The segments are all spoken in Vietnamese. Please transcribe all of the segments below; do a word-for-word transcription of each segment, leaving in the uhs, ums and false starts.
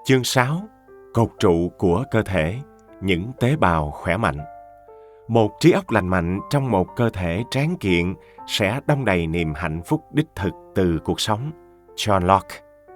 Chương sáu. Cột trụ của cơ thể, những tế bào khỏe mạnh. Một trí óc lành mạnh trong một cơ thể tráng kiện sẽ đong đầy niềm hạnh phúc đích thực từ cuộc sống. John Locke.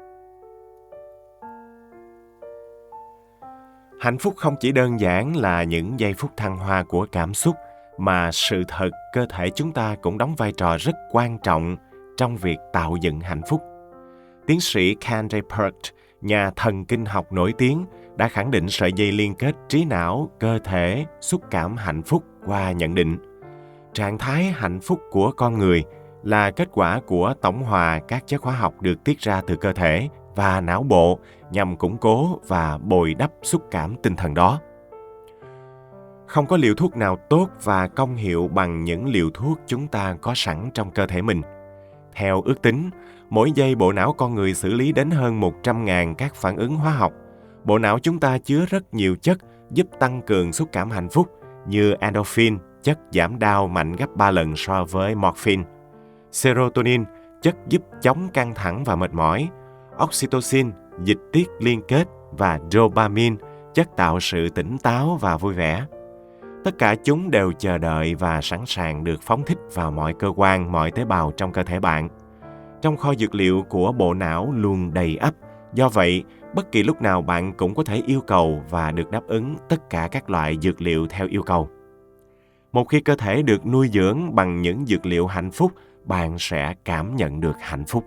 Hạnh phúc không chỉ đơn giản là những giây phút thăng hoa của cảm xúc, mà sự thật cơ thể chúng ta cũng đóng vai trò rất quan trọng trong việc tạo dựng hạnh phúc. Tiến sĩ Ken Desperate, nhà thần kinh học nổi tiếng, đã khẳng định sợi dây liên kết trí não, cơ thể, xúc cảm hạnh phúc qua nhận định. Trạng thái hạnh phúc của con người là kết quả của tổng hòa các chất hóa học được tiết ra từ cơ thể và não bộ nhằm củng cố và bồi đắp xúc cảm tinh thần đó. Không có liều thuốc nào tốt và công hiệu bằng những liều thuốc chúng ta có sẵn trong cơ thể mình. Theo ước tính, mỗi giây bộ não con người xử lý đến hơn một trăm nghìn các phản ứng hóa học. Bộ não chúng ta chứa rất nhiều chất giúp tăng cường xúc cảm hạnh phúc như endorphin, chất giảm đau mạnh gấp ba lần so với morphine, serotonin, chất giúp chống căng thẳng và mệt mỏi, oxytocin, dịch tiết liên kết và dopamine, chất tạo sự tỉnh táo và vui vẻ. Tất cả chúng đều chờ đợi và sẵn sàng được phóng thích vào mọi cơ quan, mọi tế bào trong cơ thể bạn. Trong kho dược liệu của bộ não luôn đầy ắp, do vậy, bất kỳ lúc nào bạn cũng có thể yêu cầu và được đáp ứng tất cả các loại dược liệu theo yêu cầu. Một khi cơ thể được nuôi dưỡng bằng những dược liệu hạnh phúc, bạn sẽ cảm nhận được hạnh phúc.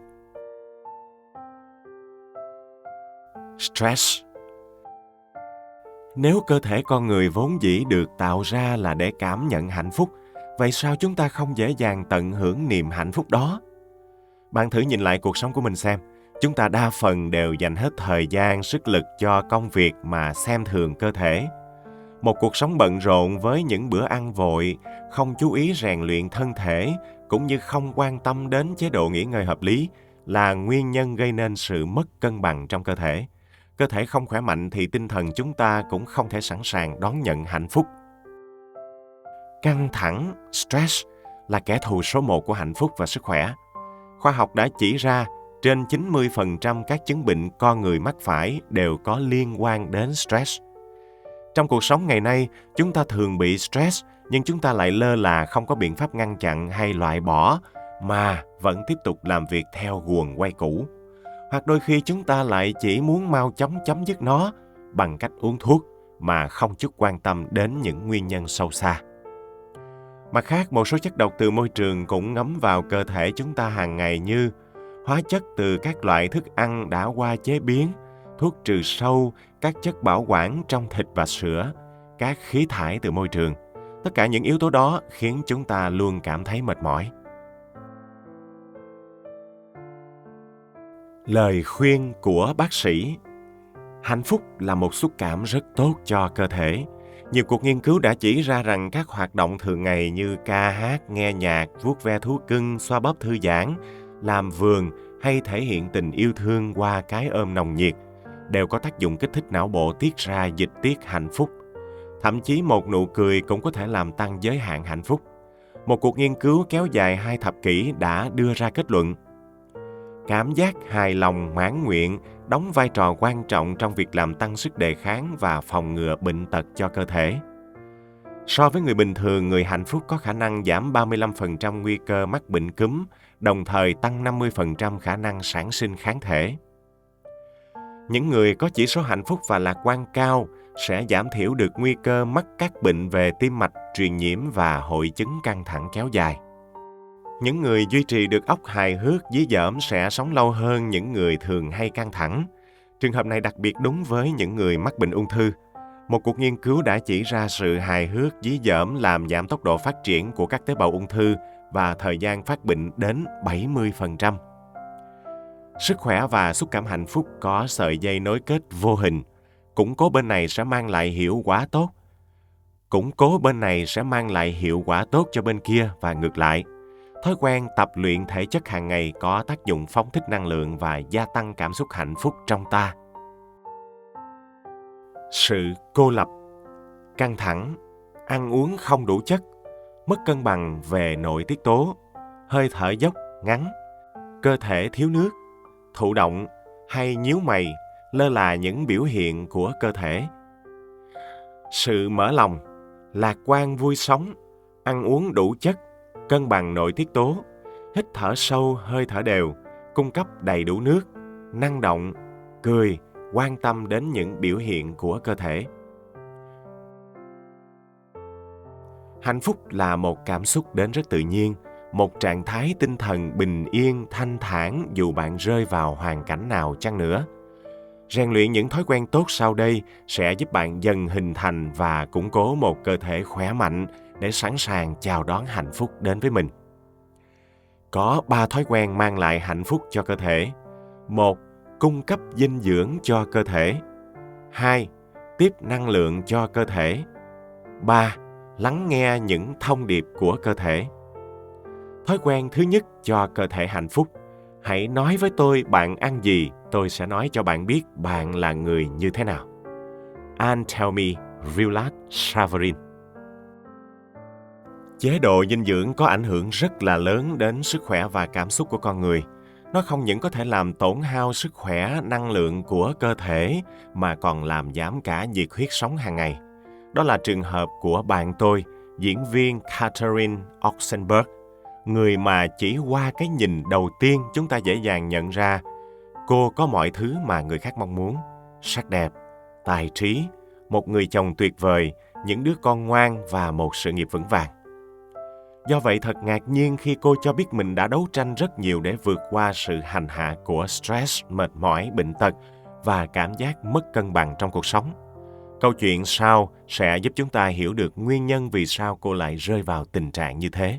Stress. Nếu cơ thể con người vốn dĩ được tạo ra là để cảm nhận hạnh phúc, vậy sao chúng ta không dễ dàng tận hưởng niềm hạnh phúc đó? Bạn thử nhìn lại cuộc sống của mình xem. Chúng ta đa phần đều dành hết thời gian, sức lực cho công việc mà xem thường cơ thể. Một cuộc sống bận rộn với những bữa ăn vội, không chú ý rèn luyện thân thể, cũng như không quan tâm đến chế độ nghỉ ngơi hợp lý là nguyên nhân gây nên sự mất cân bằng trong cơ thể. Cơ thể không khỏe mạnh thì tinh thần chúng ta cũng không thể sẵn sàng đón nhận hạnh phúc. Căng thẳng, stress là kẻ thù số một của hạnh phúc và sức khỏe. Khoa học đã chỉ ra trên chín mươi phần trăm các chứng bệnh con người mắc phải đều có liên quan đến stress. Trong cuộc sống ngày nay, chúng ta thường bị stress, nhưng chúng ta lại lơ là không có biện pháp ngăn chặn hay loại bỏ, mà vẫn tiếp tục làm việc theo guồng quay cũ. Hoặc đôi khi chúng ta lại chỉ muốn mau chóng chấm dứt nó bằng cách uống thuốc mà không chút quan tâm đến những nguyên nhân sâu xa. Mặt khác, một số chất độc từ môi trường cũng ngấm vào cơ thể chúng ta hàng ngày như hóa chất từ các loại thức ăn đã qua chế biến, thuốc trừ sâu, các chất bảo quản trong thịt và sữa, các khí thải từ môi trường. Tất cả những yếu tố đó khiến chúng ta luôn cảm thấy mệt mỏi. Lời khuyên của bác sĩ. Hạnh phúc là một xúc cảm rất tốt cho cơ thể. Nhiều cuộc nghiên cứu đã chỉ ra rằng các hoạt động thường ngày như ca hát, nghe nhạc, vuốt ve thú cưng, xoa bóp thư giãn, làm vườn hay thể hiện tình yêu thương qua cái ôm nồng nhiệt đều có tác dụng kích thích não bộ tiết ra dịch tiết hạnh phúc. Thậm chí một nụ cười cũng có thể làm tăng giới hạn hạnh phúc. Một cuộc nghiên cứu kéo dài hai thập kỷ đã đưa ra kết luận cảm giác hài lòng mãn nguyện đóng vai trò quan trọng trong việc làm tăng sức đề kháng và phòng ngừa bệnh tật cho cơ thể. So với người bình thường, người hạnh phúc có khả năng giảm ba mươi lăm phần trăm nguy cơ mắc bệnh cúm, đồng thời tăng năm mươi phần trăm khả năng sản sinh kháng thể. Những người có chỉ số hạnh phúc và lạc quan cao sẽ giảm thiểu được nguy cơ mắc các bệnh về tim mạch, truyền nhiễm và hội chứng căng thẳng kéo dài. Những người duy trì được óc hài hước, dí dỏm sẽ sống lâu hơn những người thường hay căng thẳng. Trường hợp này đặc biệt đúng với những người mắc bệnh ung thư. Một cuộc nghiên cứu đã chỉ ra sự hài hước, dí dỏm làm giảm tốc độ phát triển của các tế bào ung thư và thời gian phát bệnh đến bảy mươi phần trăm. Sức khỏe và xúc cảm hạnh phúc có sợi dây nối kết vô hình. Củng cố bên này sẽ mang lại hiệu quả tốt. Củng cố bên này sẽ mang lại hiệu quả tốt cho bên kia và ngược lại. Thói quen tập luyện thể chất hàng ngày có tác dụng phóng thích năng lượng và gia tăng cảm xúc hạnh phúc trong ta. Sự cô lập, căng thẳng, ăn uống không đủ chất, mất cân bằng về nội tiết tố, hơi thở dốc, ngắn, cơ thể thiếu nước, thụ động hay nhíu mày lơ là những biểu hiện của cơ thể. Sự mở lòng, lạc quan vui sống, ăn uống đủ chất, cân bằng nội tiết tố, hít thở sâu hơi thở đều, cung cấp đầy đủ nước, năng động, cười, quan tâm đến những biểu hiện của cơ thể. Hạnh phúc là một cảm xúc đến rất tự nhiên, một trạng thái tinh thần bình yên, thanh thản dù bạn rơi vào hoàn cảnh nào chăng nữa. Rèn luyện những thói quen tốt sau đây sẽ giúp bạn dần hình thành và củng cố một cơ thể khỏe mạnh để sẵn sàng chào đón hạnh phúc đến với mình. Có ba thói quen mang lại hạnh phúc cho cơ thể. Một, cung cấp dinh dưỡng cho cơ thể. Hai, tiếp năng lượng cho cơ thể. Ba, lắng nghe những thông điệp của cơ thể. Thói quen thứ nhất cho cơ thể hạnh phúc. Hãy nói với tôi bạn ăn gì, tôi sẽ nói cho bạn biết bạn là người như thế nào. And tell me, Viulat Savarin. Chế độ dinh dưỡng có ảnh hưởng rất là lớn đến sức khỏe và cảm xúc của con người. Nó không những có thể làm tổn hao sức khỏe, năng lượng của cơ thể, mà còn làm giảm cả nhiệt huyết sống hàng ngày. Đó là trường hợp của bạn tôi, diễn viên Catherine Oxenberg, người mà chỉ qua cái nhìn đầu tiên chúng ta dễ dàng nhận ra cô có mọi thứ mà người khác mong muốn: sắc đẹp, tài trí, một người chồng tuyệt vời, những đứa con ngoan và một sự nghiệp vững vàng. Do vậy thật ngạc nhiên khi cô cho biết mình đã đấu tranh rất nhiều để vượt qua sự hành hạ của stress, mệt mỏi, bệnh tật và cảm giác mất cân bằng trong cuộc sống. Câu chuyện sau sẽ giúp chúng ta hiểu được nguyên nhân vì sao cô lại rơi vào tình trạng như thế.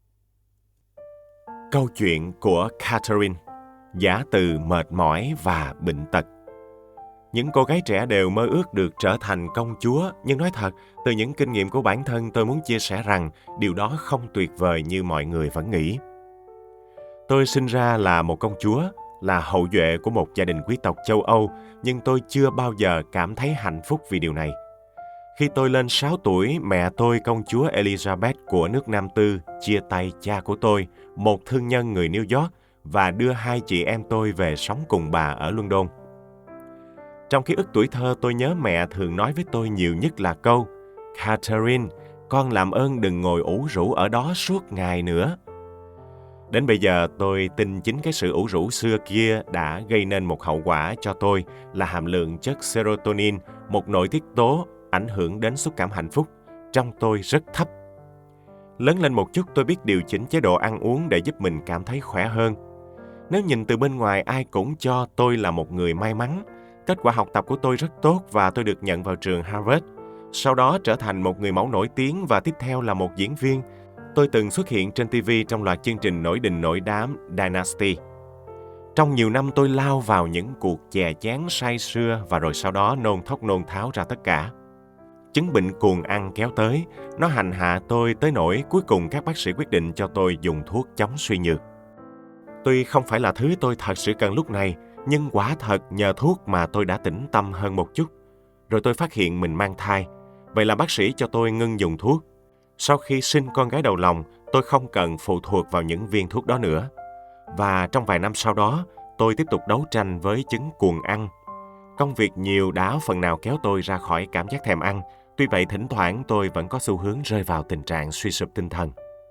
Câu chuyện của Catherine, giả từ mệt mỏi và bệnh tật. Những cô gái trẻ đều mơ ước được trở thành công chúa, nhưng nói thật, từ những kinh nghiệm của bản thân tôi muốn chia sẻ rằng điều đó không tuyệt vời như mọi người vẫn nghĩ. Tôi sinh ra là một công chúa, là hậu duệ của một gia đình quý tộc châu Âu, nhưng tôi chưa bao giờ cảm thấy hạnh phúc vì điều này. Khi tôi lên sáu tuổi, mẹ tôi, công chúa Elizabeth của nước Nam Tư, chia tay cha của tôi, một thương nhân người New York, và đưa hai chị em tôi về sống cùng bà ở London. Trong ký ức tuổi thơ, tôi nhớ mẹ thường nói với tôi nhiều nhất là câu: Catherine, con làm ơn đừng ngồi ủ rũ ở đó suốt ngày nữa. Đến bây giờ, tôi tin chính cái sự ủ rũ xưa kia đã gây nên một hậu quả cho tôi là hàm lượng chất serotonin, một nội tiết tố ảnh hưởng đến xúc cảm hạnh phúc, trong tôi rất thấp. Lớn lên một chút, tôi biết điều chỉnh chế độ ăn uống để giúp mình cảm thấy khỏe hơn. Nếu nhìn từ bên ngoài, ai cũng cho tôi là một người may mắn. Kết quả học tập của tôi rất tốt và tôi được nhận vào trường Harvard. Sau đó trở thành một người mẫu nổi tiếng và tiếp theo là một diễn viên. Tôi từng xuất hiện trên ti vi trong loạt chương trình nổi đình nổi đám Dynasty. Trong nhiều năm tôi lao vào những cuộc chè chén say sưa và rồi sau đó nôn thốc nôn tháo ra tất cả. Chứng bệnh cuồng ăn kéo tới, nó hành hạ tôi tới nỗi cuối cùng các bác sĩ quyết định cho tôi dùng thuốc chống suy nhược. Tuy không phải là thứ tôi thật sự cần lúc này, nhưng quả thật nhờ thuốc mà tôi đã tĩnh tâm hơn một chút. Rồi tôi phát hiện mình mang thai. Vậy là bác sĩ cho tôi ngưng dùng thuốc. Sau khi sinh con gái đầu lòng, tôi không cần phụ thuộc vào những viên thuốc đó nữa. Và trong vài năm sau đó, tôi tiếp tục đấu tranh với chứng cuồng ăn. Công việc nhiều đã phần nào kéo tôi ra khỏi cảm giác thèm ăn. Tuy vậy, thỉnh thoảng tôi vẫn có xu hướng rơi vào tình trạng suy sụp tinh thần.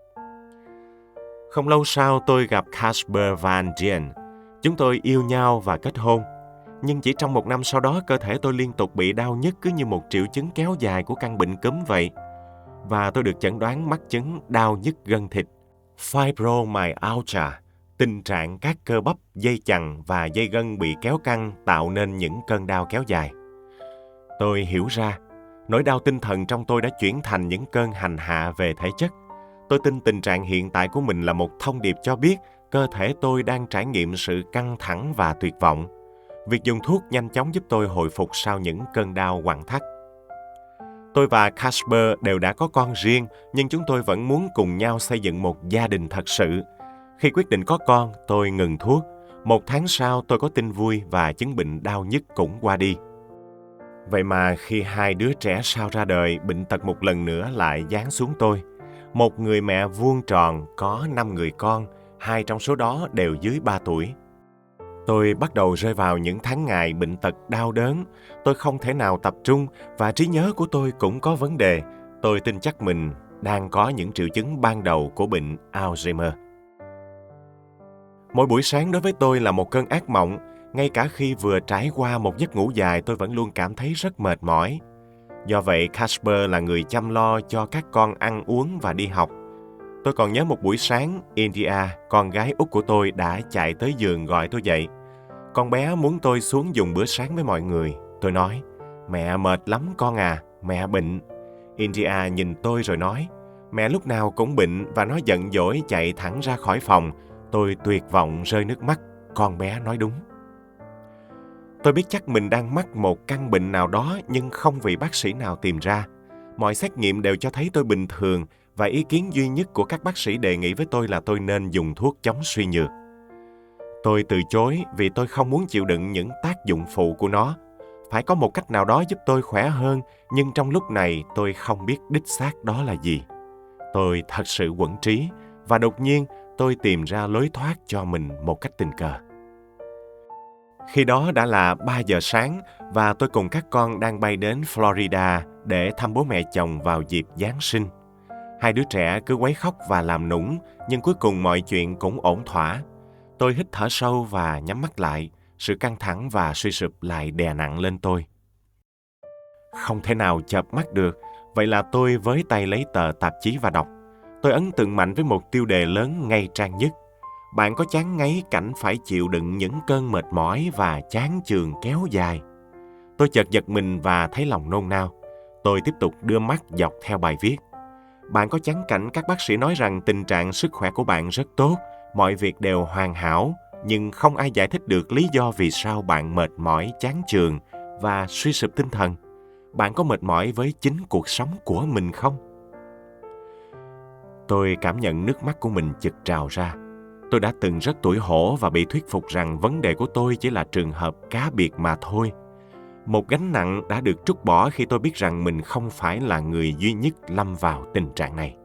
Không lâu sau, tôi gặp Casper Van Dien. Chúng tôi yêu nhau và kết hôn. Nhưng chỉ trong một năm sau đó, cơ thể tôi liên tục bị đau nhức cứ như một triệu chứng kéo dài của căn bệnh cúm vậy. Và tôi được chẩn đoán mắc chứng đau nhức gân thịt, fibromyalgia, tình trạng các cơ bắp, dây chằng và dây gân bị kéo căng tạo nên những cơn đau kéo dài. Tôi hiểu ra, nỗi đau tinh thần trong tôi đã chuyển thành những cơn hành hạ về thể chất. Tôi tin tình trạng hiện tại của mình là một thông điệp cho biết cơ thể tôi đang trải nghiệm sự căng thẳng và tuyệt vọng. Việc dùng thuốc nhanh chóng giúp tôi hồi phục sau những cơn đau quặn thắt. Tôi và Casper đều đã có con riêng, nhưng chúng tôi vẫn muốn cùng nhau xây dựng một gia đình thật sự. Khi quyết định có con, tôi ngừng thuốc. Một tháng sau, tôi có tin vui và chứng bệnh đau nhức cũng qua đi. Vậy mà khi hai đứa trẻ sau ra đời, bệnh tật một lần nữa lại giáng xuống tôi. Một người mẹ vuông tròn có năm người con, hai trong số đó đều dưới ba tuổi. Tôi bắt đầu rơi vào những tháng ngày bệnh tật đau đớn. Tôi không thể nào tập trung và trí nhớ của tôi cũng có vấn đề. Tôi tin chắc mình đang có những triệu chứng ban đầu của bệnh Alzheimer. Mỗi buổi sáng đối với tôi là một cơn ác mộng. Ngay cả khi vừa trải qua một giấc ngủ dài, tôi vẫn luôn cảm thấy rất mệt mỏi. Do vậy, Casper là người chăm lo cho các con ăn uống và đi học. Tôi còn nhớ một buổi sáng, India, con gái út của tôi đã chạy tới giường gọi tôi dậy. Con bé muốn tôi xuống dùng bữa sáng với mọi người. Tôi nói, mẹ mệt lắm con à, mẹ bệnh. India nhìn tôi rồi nói, mẹ lúc nào cũng bệnh, và nó giận dỗi chạy thẳng ra khỏi phòng. Tôi tuyệt vọng rơi nước mắt. Con bé nói đúng. Tôi biết chắc mình đang mắc một căn bệnh nào đó, nhưng không vị bác sĩ nào tìm ra. Mọi xét nghiệm đều cho thấy tôi bình thường, và ý kiến duy nhất của các bác sĩ đề nghị với tôi là tôi nên dùng thuốc chống suy nhược. Tôi từ chối vì tôi không muốn chịu đựng những tác dụng phụ của nó. Phải có một cách nào đó giúp tôi khỏe hơn, nhưng trong lúc này tôi không biết đích xác đó là gì. Tôi thật sự quẫn trí, và đột nhiên tôi tìm ra lối thoát cho mình một cách tình cờ. Khi đó đã là ba giờ sáng, và tôi cùng các con đang bay đến Florida để thăm bố mẹ chồng vào dịp Giáng sinh. Hai đứa trẻ cứ quấy khóc và làm nũng, nhưng cuối cùng mọi chuyện cũng ổn thỏa. Tôi hít thở sâu và nhắm mắt lại. Sự căng thẳng và suy sụp lại đè nặng lên tôi. Không thể nào chợp mắt được, vậy là tôi với tay lấy tờ tạp chí và đọc. Tôi ấn tượng mạnh với một tiêu đề lớn ngay trang nhất. Bạn có chán ngấy cảnh phải chịu đựng những cơn mệt mỏi và chán chường kéo dài? Tôi chợt giật mình và thấy lòng nôn nao. Tôi tiếp tục đưa mắt dọc theo bài viết. Bạn có chán cảnh các bác sĩ nói rằng tình trạng sức khỏe của bạn rất tốt, mọi việc đều hoàn hảo, nhưng không ai giải thích được lý do vì sao bạn mệt mỏi, chán chường và suy sụp tinh thần. Bạn có mệt mỏi với chính cuộc sống của mình không? Tôi cảm nhận nước mắt của mình chực trào ra. Tôi đã từng rất tủi hổ và bị thuyết phục rằng vấn đề của tôi chỉ là trường hợp cá biệt mà thôi. Một gánh nặng đã được trút bỏ khi tôi biết rằng mình không phải là người duy nhất lâm vào tình trạng này.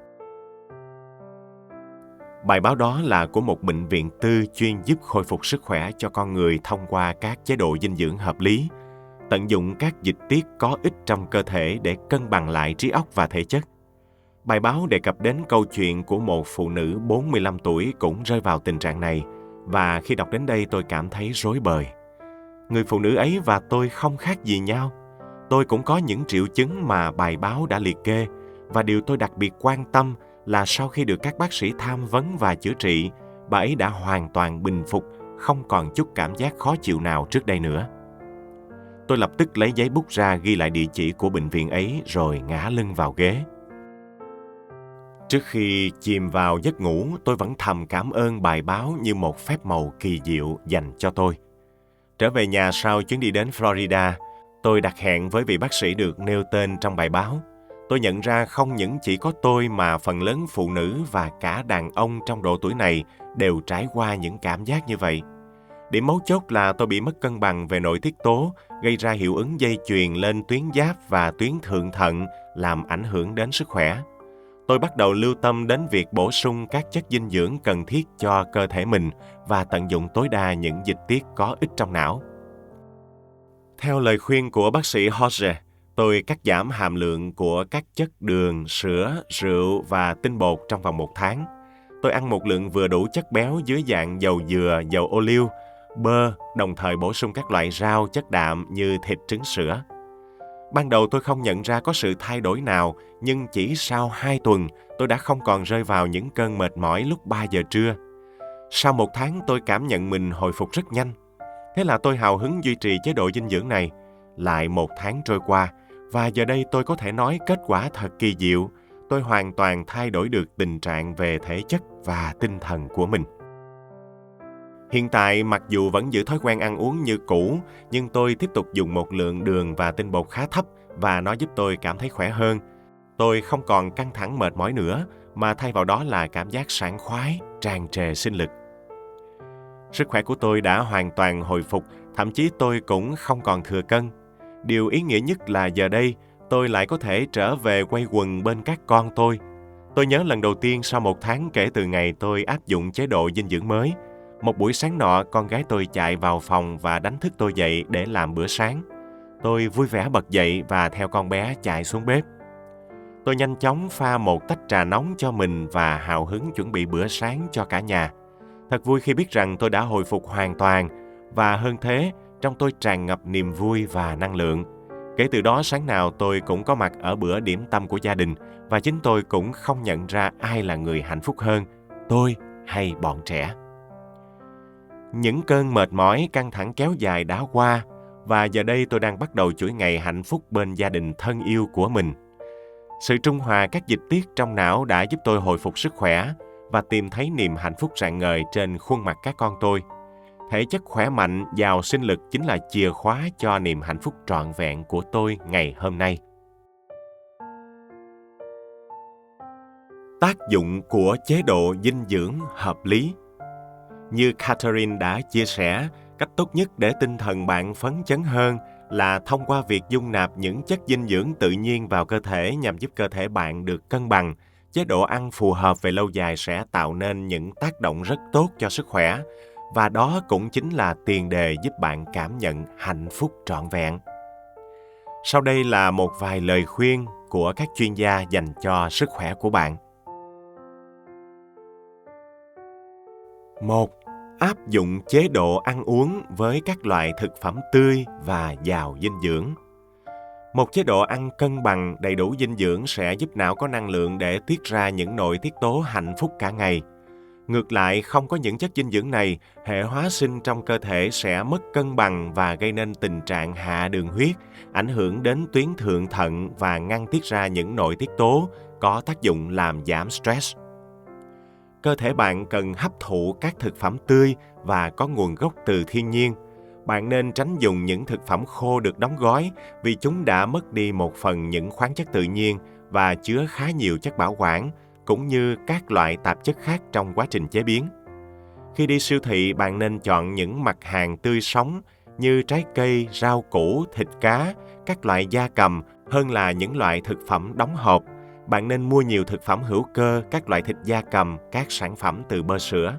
Bài báo đó là của một bệnh viện tư chuyên giúp khôi phục sức khỏe cho con người thông qua các chế độ dinh dưỡng hợp lý, tận dụng các dịch tiết có ích trong cơ thể để cân bằng lại trí óc và thể chất. Bài báo đề cập đến câu chuyện của một phụ nữ bốn mươi lăm tuổi cũng rơi vào tình trạng này, và khi đọc đến đây tôi cảm thấy rối bời. Người phụ nữ ấy và tôi không khác gì nhau. Tôi cũng có những triệu chứng mà bài báo đã liệt kê, và điều tôi đặc biệt quan tâm là sau khi được các bác sĩ tham vấn và chữa trị, bà ấy đã hoàn toàn bình phục, không còn chút cảm giác khó chịu nào trước đây nữa. Tôi lập tức lấy giấy bút ra ghi lại địa chỉ của bệnh viện ấy rồi ngã lưng vào ghế. Trước khi chìm vào giấc ngủ, tôi vẫn thầm cảm ơn bài báo như một phép màu kỳ diệu dành cho tôi. Trở về nhà sau chuyến đi đến Florida, tôi đặt hẹn với vị bác sĩ được nêu tên trong bài báo. Tôi nhận ra không những chỉ có tôi mà phần lớn phụ nữ và cả đàn ông trong độ tuổi này đều trải qua những cảm giác như vậy. Điểm mấu chốt là tôi bị mất cân bằng về nội tiết tố, gây ra hiệu ứng dây chuyền lên tuyến giáp và tuyến thượng thận, làm ảnh hưởng đến sức khỏe. Tôi bắt đầu lưu tâm đến việc bổ sung các chất dinh dưỡng cần thiết cho cơ thể mình và tận dụng tối đa những dịch tiết có ích trong não. Theo lời khuyên của bác sĩ Hodge, tôi cắt giảm hàm lượng của các chất đường, sữa, rượu và tinh bột trong vòng một tháng. Tôi ăn một lượng vừa đủ chất béo dưới dạng dầu dừa, dầu ô liu, bơ, đồng thời bổ sung các loại rau chất đạm như thịt, trứng, sữa. Ban đầu tôi không nhận ra có sự thay đổi nào, nhưng chỉ sau hai tuần, tôi đã không còn rơi vào những cơn mệt mỏi lúc ba giờ trưa. Sau một tháng, tôi cảm nhận mình hồi phục rất nhanh. Thế là tôi hào hứng duy trì chế độ dinh dưỡng này. Lại một tháng trôi qua, và giờ đây tôi có thể nói kết quả thật kỳ diệu. Tôi hoàn toàn thay đổi được tình trạng về thể chất và tinh thần của mình. Hiện tại, mặc dù vẫn giữ thói quen ăn uống như cũ, nhưng tôi tiếp tục dùng một lượng đường và tinh bột khá thấp, và nó giúp tôi cảm thấy khỏe hơn. Tôi không còn căng thẳng mệt mỏi nữa, mà thay vào đó là cảm giác sảng khoái, tràn trề sinh lực. Sức khỏe của tôi đã hoàn toàn hồi phục, thậm chí tôi cũng không còn thừa cân. Điều ý nghĩa nhất là giờ đây, tôi lại có thể trở về quây quần bên các con tôi. Tôi nhớ lần đầu tiên sau một tháng kể từ ngày tôi áp dụng chế độ dinh dưỡng mới. Một buổi sáng nọ, con gái tôi chạy vào phòng và đánh thức tôi dậy để làm bữa sáng. Tôi vui vẻ bật dậy và theo con bé chạy xuống bếp. Tôi nhanh chóng pha một tách trà nóng cho mình và hào hứng chuẩn bị bữa sáng cho cả nhà. Thật vui khi biết rằng tôi đã hồi phục hoàn toàn, và hơn thế, trong tôi tràn ngập niềm vui và năng lượng. Kể từ đó, sáng nào tôi cũng có mặt ở bữa điểm tâm của gia đình, và chính tôi cũng không nhận ra ai là người hạnh phúc hơn, tôi hay bọn trẻ. Những cơn mệt mỏi, căng thẳng kéo dài đã qua, và giờ đây tôi đang bắt đầu chuỗi ngày hạnh phúc bên gia đình thân yêu của mình. Sự trung hòa các dịch tiết trong não đã giúp tôi hồi phục sức khỏe và tìm thấy niềm hạnh phúc rạng ngời trên khuôn mặt các con tôi. Thể chất khỏe mạnh, giàu sinh lực chính là chìa khóa cho niềm hạnh phúc trọn vẹn của tôi ngày hôm nay. Tác dụng của chế độ dinh dưỡng hợp lý. Như Catherine đã chia sẻ, cách tốt nhất để tinh thần bạn phấn chấn hơn là thông qua việc dung nạp những chất dinh dưỡng tự nhiên vào cơ thể nhằm giúp cơ thể bạn được cân bằng. Chế độ ăn phù hợp về lâu dài sẽ tạo nên những tác động rất tốt cho sức khỏe, và đó cũng chính là tiền đề giúp bạn cảm nhận hạnh phúc trọn vẹn. Sau đây là một vài lời khuyên của các chuyên gia dành cho sức khỏe của bạn. một. Áp dụng chế độ ăn uống với các loại thực phẩm tươi và giàu dinh dưỡng. Một chế độ ăn cân bằng đầy đủ dinh dưỡng sẽ giúp não có năng lượng để tiết ra những nội tiết tố hạnh phúc cả ngày. Ngược lại, không có những chất dinh dưỡng này, hệ hóa sinh trong cơ thể sẽ mất cân bằng và gây nên tình trạng hạ đường huyết, ảnh hưởng đến tuyến thượng thận và ngăn tiết ra những nội tiết tố có tác dụng làm giảm stress. Cơ thể bạn cần hấp thụ các thực phẩm tươi và có nguồn gốc từ thiên nhiên. Bạn nên tránh dùng những thực phẩm khô được đóng gói vì chúng đã mất đi một phần những khoáng chất tự nhiên và chứa khá nhiều chất bảo quản, cũng như các loại tạp chất khác trong quá trình chế biến. Khi đi siêu thị, bạn nên chọn những mặt hàng tươi sống như trái cây, rau củ, thịt cá, các loại gia cầm hơn là những loại thực phẩm đóng hộp. Bạn nên mua nhiều thực phẩm hữu cơ, các loại thịt gia cầm, các sản phẩm từ bơ sữa.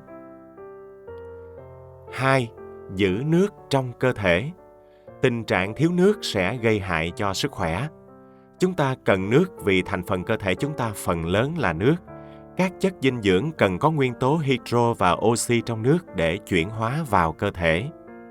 hai. Giữ nước trong cơ thể. Tình trạng thiếu nước sẽ gây hại cho sức khỏe. Chúng ta cần nước vì thành phần cơ thể chúng ta phần lớn là nước. Các chất dinh dưỡng cần có nguyên tố hydro và oxy trong nước để chuyển hóa vào cơ thể.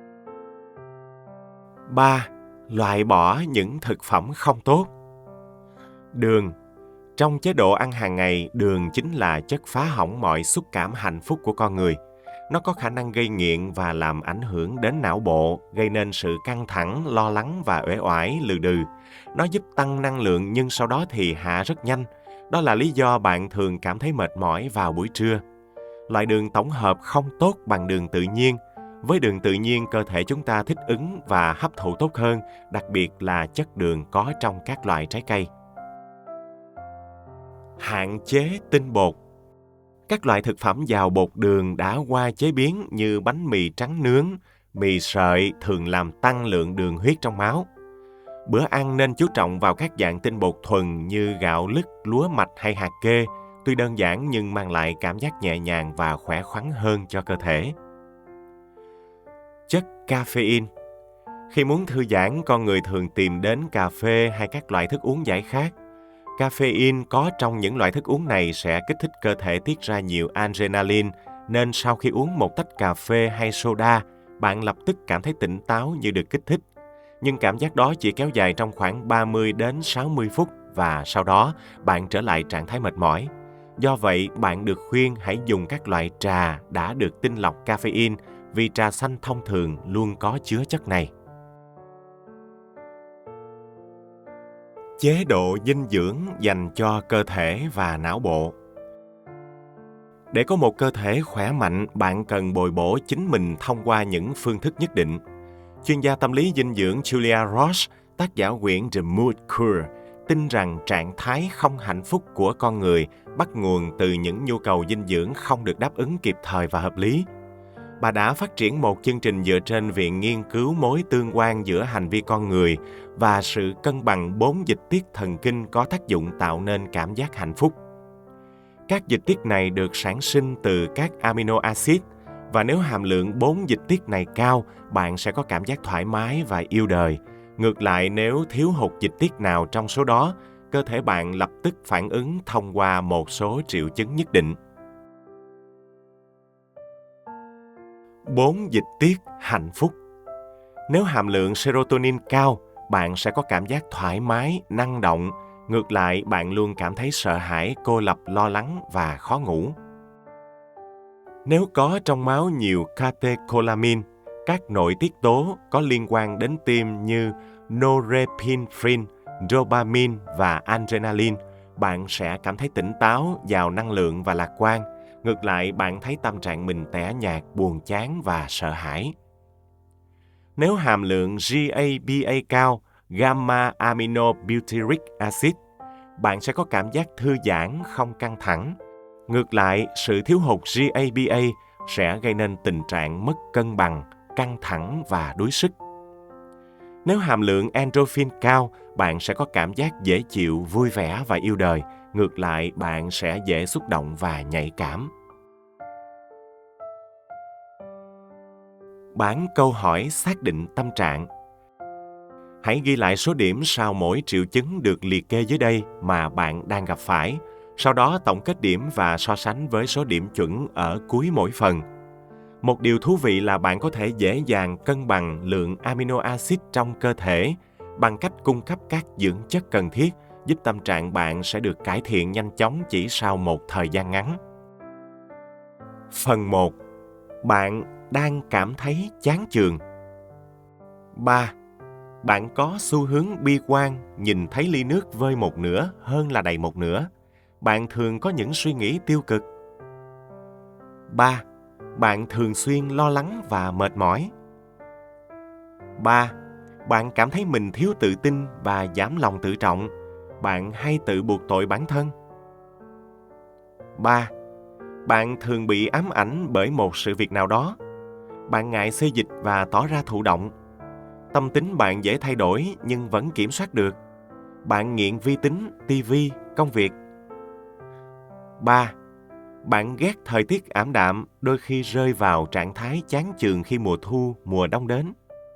ba. Loại bỏ những thực phẩm không tốt. Đường. Trong chế độ ăn hàng ngày, đường chính là chất phá hỏng mọi xúc cảm hạnh phúc của con người. Nó có khả năng gây nghiện và làm ảnh hưởng đến não bộ, gây nên sự căng thẳng, lo lắng và uể oải, lừ đừ. Nó giúp tăng năng lượng nhưng sau đó thì hạ rất nhanh. Đó là lý do bạn thường cảm thấy mệt mỏi vào buổi trưa. Loại đường tổng hợp không tốt bằng đường tự nhiên. Với đường tự nhiên, cơ thể chúng ta thích ứng và hấp thụ tốt hơn, đặc biệt là chất đường có trong các loại trái cây. Hạn chế tinh bột. Các loại thực phẩm giàu bột đường đã qua chế biến như bánh mì trắng nướng, mì sợi thường làm tăng lượng đường huyết trong máu. Bữa ăn nên chú trọng vào các dạng tinh bột thuần như gạo lứt, lúa mạch hay hạt kê, tuy đơn giản nhưng mang lại cảm giác nhẹ nhàng và khỏe khoắn hơn cho cơ thể. Chất caffeine. Khi muốn thư giãn, con người thường tìm đến cà phê hay các loại thức uống giải khát. Caffeine có trong những loại thức uống này sẽ kích thích cơ thể tiết ra nhiều adrenaline, nên sau khi uống một tách cà phê hay soda, bạn lập tức cảm thấy tỉnh táo như được kích thích. Nhưng cảm giác đó chỉ kéo dài trong khoảng ba mươi đến sáu mươi phút và sau đó bạn trở lại trạng thái mệt mỏi. Do vậy, bạn được khuyên hãy dùng các loại trà đã được tinh lọc caffeine vì trà xanh thông thường luôn có chứa chất này. Chế độ dinh dưỡng dành cho cơ thể và não bộ. Để có một cơ thể khỏe mạnh, bạn cần bồi bổ chính mình thông qua những phương thức nhất định. Chuyên gia tâm lý dinh dưỡng Julia Roche, tác giả quyển The Mood Cure, tin rằng trạng thái không hạnh phúc của con người bắt nguồn từ những nhu cầu dinh dưỡng không được đáp ứng kịp thời và hợp lý. Bà đã phát triển một chương trình dựa trên viện nghiên cứu mối tương quan giữa hành vi con người và sự cân bằng bốn dịch tiết thần kinh có tác dụng tạo nên cảm giác hạnh phúc. Các dịch tiết này được sản sinh từ các amino acid Và nếu hàm lượng bốn dịch tiết này cao, bạn sẽ có cảm giác thoải mái và yêu đời. Ngược lại, nếu thiếu hụt dịch tiết nào trong số đó, cơ thể bạn lập tức phản ứng thông qua một số triệu chứng nhất định. Bốn dịch tiết hạnh phúc. Nếu hàm lượng serotonin cao, bạn sẽ có cảm giác thoải mái, năng động. Ngược lại, bạn luôn cảm thấy sợ hãi, cô lập, lo lắng và khó ngủ. Nếu có trong máu nhiều catecholamine, các nội tiết tố có liên quan đến tim như norepinephrine, dopamine và adrenaline, bạn sẽ cảm thấy tỉnh táo, giàu năng lượng và lạc quan. Ngược lại, bạn thấy tâm trạng mình tẻ nhạt, buồn chán và sợ hãi. Nếu hàm lượng giê a bê a cao, gamma aminobutyric acid, bạn sẽ có cảm giác thư giãn, không căng thẳng. Ngược lại, sự thiếu hụt giê a bê a sẽ gây nên tình trạng mất cân bằng, căng thẳng và đuối sức. Nếu hàm lượng endorphin cao, bạn sẽ có cảm giác dễ chịu, vui vẻ và yêu đời. Ngược lại, bạn sẽ dễ xúc động và nhạy cảm. Bản câu hỏi xác định tâm trạng. Hãy ghi lại số điểm sau mỗi triệu chứng được liệt kê dưới đây mà bạn đang gặp phải. Sau đó tổng kết điểm và so sánh với số điểm chuẩn ở cuối mỗi phần. Một điều thú vị là bạn có thể dễ dàng cân bằng lượng amino acid trong cơ thể bằng cách cung cấp các dưỡng chất cần thiết, giúp tâm trạng bạn sẽ được cải thiện nhanh chóng chỉ sau một thời gian ngắn. Phần một. Bạn đang cảm thấy chán chường. ba. Bạn có xu hướng bi quan, nhìn thấy ly nước vơi một nửa hơn là đầy một nửa. Bạn thường có những suy nghĩ tiêu cực. ba. Bạn thường xuyên lo lắng và mệt mỏi. ba. Bạn cảm thấy mình thiếu tự tin và giảm lòng tự trọng. Bạn hay tự buộc tội bản thân. ba. Bạn thường bị ám ảnh bởi một sự việc nào đó. Bạn ngại xê dịch và tỏ ra thụ động. Tâm tính bạn dễ thay đổi nhưng vẫn kiểm soát được. Bạn nghiện vi tính, ti vi, công việc. ba. Bạn ghét thời tiết ảm đạm, đôi khi rơi vào trạng thái chán chường khi mùa thu, mùa đông đến.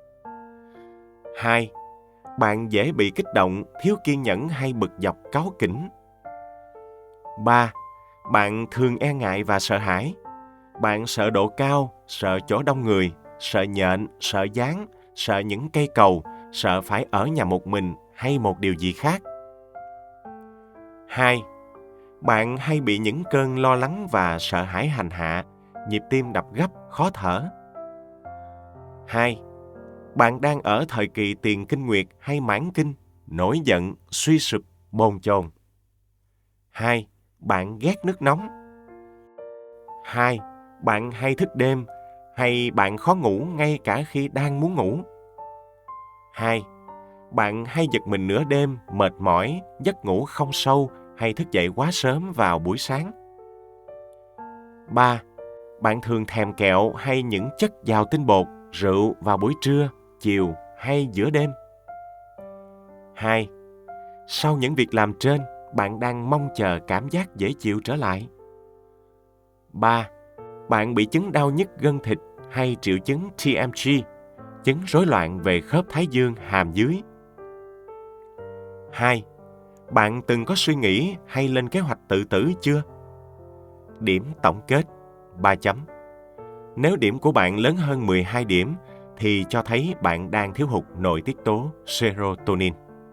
hai. Bạn dễ bị kích động, thiếu kiên nhẫn hay bực dọc cáu kỉnh. ba. Bạn thường e ngại và sợ hãi. Bạn sợ độ cao, sợ chỗ đông người, sợ nhện, sợ gián, sợ những cây cầu, sợ phải ở nhà một mình hay một điều gì khác. hai. Bạn hay bị những cơn lo lắng và sợ hãi hành hạ, nhịp tim đập gấp, khó thở. hai. Bạn đang ở thời kỳ tiền kinh nguyệt hay mãn kinh, nổi giận, suy sụp, bồn chồn. hai. Bạn ghét nước nóng. hai. Bạn hay thức đêm hay bạn khó ngủ ngay cả khi đang muốn ngủ. hai. Bạn hay giật mình nửa đêm, mệt mỏi, giấc ngủ không sâu hay thức dậy quá sớm vào buổi sáng. ba. Bạn thường thèm kẹo hay những chất giàu tinh bột, rượu vào buổi trưa, chiều hay giữa đêm. hai. Sau những việc làm trên, bạn đang mong chờ cảm giác dễ chịu trở lại. ba. Bạn bị chứng đau nhức gân thịt hay triệu chứng tê em giê, chứng rối loạn về khớp thái dương hàm dưới. hai. Bạn từng có suy nghĩ hay lên kế hoạch tự tử chưa? Điểm tổng kết ba chấm. Nếu điểm của bạn lớn hơn mười hai điểm thì cho thấy bạn đang thiếu hụt nội tiết tố serotonin.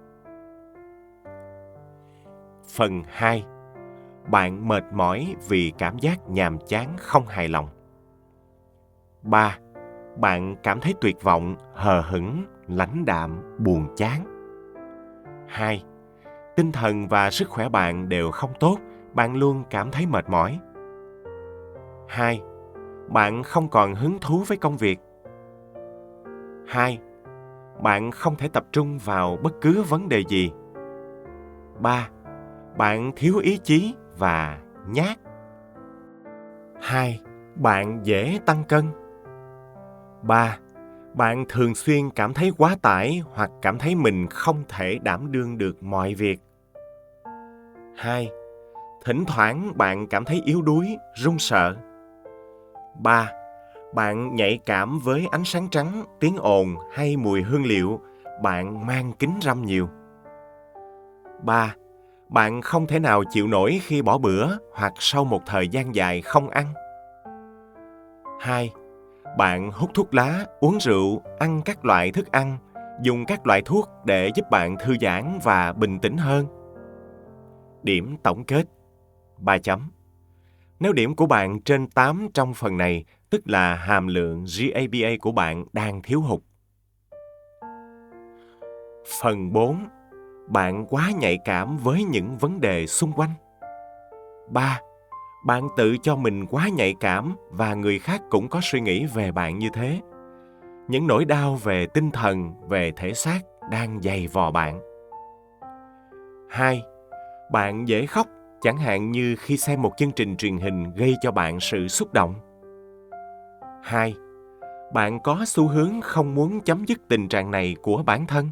Phần hai. Bạn mệt mỏi vì cảm giác nhàm chán không hài lòng. ba. Bạn cảm thấy tuyệt vọng, hờ hững, lãnh đạm, buồn chán. hai. Tinh thần và sức khỏe bạn đều không tốt, bạn luôn cảm thấy mệt mỏi. hai. Bạn không còn hứng thú với công việc. hai. Bạn không thể tập trung vào bất cứ vấn đề gì. ba. Bạn thiếu ý chí và nhát. hai. Bạn dễ tăng cân. ba. Bạn thường xuyên cảm thấy quá tải hoặc cảm thấy mình không thể đảm đương được mọi việc. hai. Thỉnh thoảng bạn cảm thấy yếu đuối, run sợ. ba. Bạn nhạy cảm với ánh sáng trắng, tiếng ồn hay mùi hương liệu, bạn mang kính râm nhiều. ba. Bạn không thể nào chịu nổi khi bỏ bữa hoặc sau một thời gian dài không ăn. hai. Bạn hút thuốc lá, uống rượu, ăn các loại thức ăn, dùng các loại thuốc để giúp bạn thư giãn và bình tĩnh hơn. Điểm tổng kết ba chấm. Nếu điểm của bạn trên tám trong phần này, tức là hàm lượng giê a bê a của bạn đang thiếu hụt. Phần bốn. Bạn quá nhạy cảm với những vấn đề xung quanh. ba. Bạn tự cho mình quá nhạy cảm và người khác cũng có suy nghĩ về bạn như thế. Những nỗi đau về tinh thần, về thể xác đang dày vò bạn. hai. Bạn dễ khóc, chẳng hạn như khi xem một chương trình truyền hình gây cho bạn sự xúc động. hai. Bạn có xu hướng không muốn chấm dứt tình trạng này của bản thân.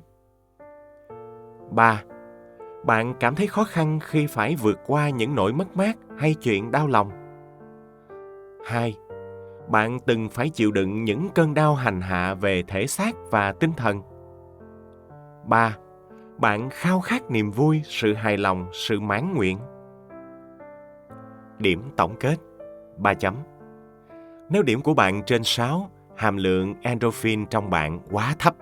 ba. Bạn cảm thấy khó khăn khi phải vượt qua những nỗi mất mát hay chuyện đau lòng. hai. Bạn từng phải chịu đựng những cơn đau hành hạ về thể xác và tinh thần. ba. Bạn khao khát niềm vui, sự hài lòng, sự mãn nguyện. Điểm tổng kết ba chấm. Nếu điểm của bạn trên sáu, hàm lượng endorphin trong bạn quá thấp.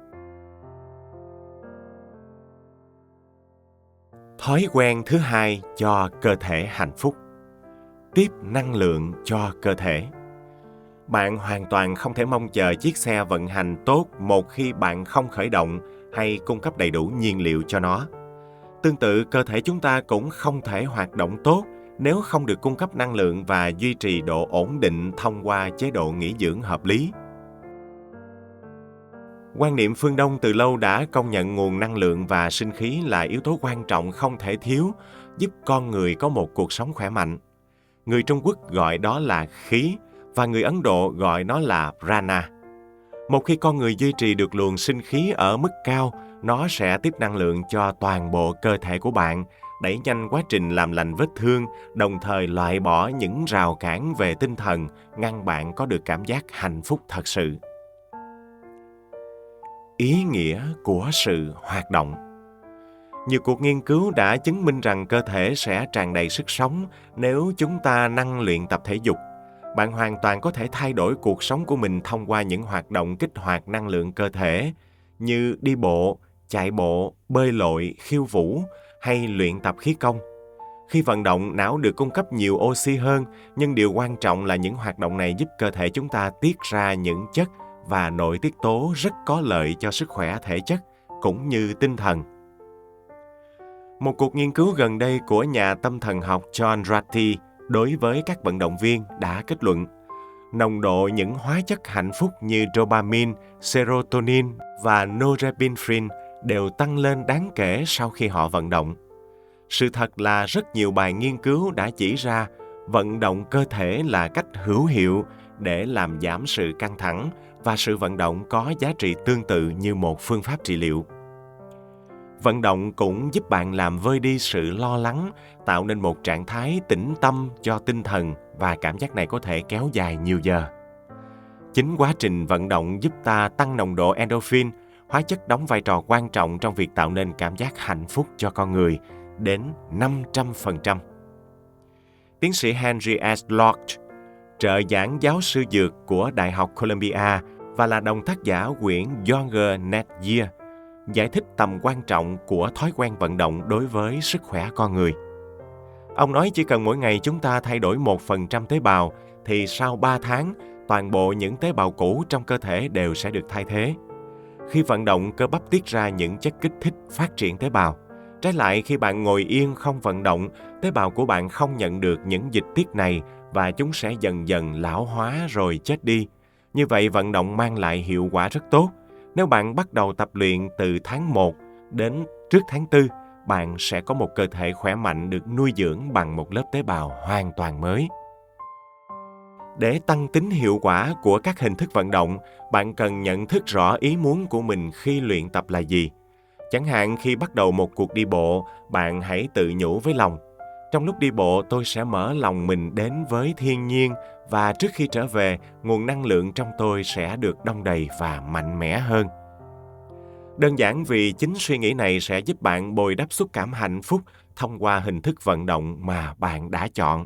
Thói quen thứ hai cho cơ thể hạnh phúc. Tiếp năng lượng cho cơ thể. Bạn hoàn toàn không thể mong chờ chiếc xe vận hành tốt một khi bạn không khởi động hay cung cấp đầy đủ nhiên liệu cho nó. Tương tự, cơ thể chúng ta cũng không thể hoạt động tốt nếu không được cung cấp năng lượng và duy trì độ ổn định thông qua chế độ nghỉ dưỡng hợp lý. Quan niệm phương Đông từ lâu đã công nhận nguồn năng lượng và sinh khí là yếu tố quan trọng không thể thiếu, giúp con người có một cuộc sống khỏe mạnh. Người Trung Quốc gọi đó là khí, và người Ấn Độ gọi nó là prana. Một khi con người duy trì được luồng sinh khí ở mức cao, nó sẽ tiếp năng lượng cho toàn bộ cơ thể của bạn, đẩy nhanh quá trình làm lành vết thương, đồng thời loại bỏ những rào cản về tinh thần, ngăn bạn có được cảm giác hạnh phúc thật sự. Ý nghĩa của sự hoạt động. Nhiều cuộc nghiên cứu đã chứng minh rằng cơ thể sẽ tràn đầy sức sống nếu chúng ta năng luyện tập thể dục. Bạn hoàn toàn có thể thay đổi cuộc sống của mình thông qua những hoạt động kích hoạt năng lượng cơ thể như đi bộ, chạy bộ, bơi lội, khiêu vũ hay luyện tập khí công. Khi vận động, não được cung cấp nhiều oxy hơn, nhưng điều quan trọng là những hoạt động này giúp cơ thể chúng ta tiết ra những chất và nội tiết tố rất có lợi cho sức khỏe thể chất cũng như tinh thần. Một cuộc nghiên cứu gần đây của nhà tâm thần học John Ratey đối với các vận động viên đã kết luận nồng độ những hóa chất hạnh phúc như dopamine, serotonin và norepinephrine đều tăng lên đáng kể sau khi họ vận động. Sự thật là rất nhiều bài nghiên cứu đã chỉ ra vận động cơ thể là cách hữu hiệu để làm giảm sự căng thẳng và sự vận động có giá trị tương tự như một phương pháp trị liệu. Vận động cũng giúp bạn làm vơi đi sự lo lắng, tạo nên một trạng thái tĩnh tâm cho tinh thần và cảm giác này có thể kéo dài nhiều giờ. Chính quá trình vận động giúp ta tăng nồng độ endorphin, hóa chất đóng vai trò quan trọng trong việc tạo nên cảm giác hạnh phúc cho con người, đến năm trăm phần trăm. Tiến sĩ Henry S. Lodge, trợ giảng giáo sư dược của Đại học Columbia và là đồng tác giả quyển Younger Next Year, giải thích tầm quan trọng của thói quen vận động đối với sức khỏe con người. Ông nói chỉ cần mỗi ngày chúng ta thay đổi một phần trăm tế bào, thì sau ba tháng, toàn bộ những tế bào cũ trong cơ thể đều sẽ được thay thế. Khi vận động, cơ bắp tiết ra những chất kích thích phát triển tế bào. Trái lại, khi bạn ngồi yên không vận động, tế bào của bạn không nhận được những dịch tiết này và chúng sẽ dần dần lão hóa rồi chết đi. Như vậy, vận động mang lại hiệu quả rất tốt. Nếu bạn bắt đầu tập luyện từ tháng một đến trước tháng tư, bạn sẽ có một cơ thể khỏe mạnh được nuôi dưỡng bằng một lớp tế bào hoàn toàn mới. Để tăng tính hiệu quả của các hình thức vận động, bạn cần nhận thức rõ ý muốn của mình khi luyện tập là gì. Chẳng hạn khi bắt đầu một cuộc đi bộ, bạn hãy tự nhủ với lòng: trong lúc đi bộ tôi sẽ mở lòng mình đến với thiên nhiên và trước khi trở về, nguồn năng lượng trong tôi sẽ được đong đầy và mạnh mẽ hơn. Đơn giản vì chính suy nghĩ này sẽ giúp bạn bồi đắp xúc cảm hạnh phúc thông qua hình thức vận động mà bạn đã chọn.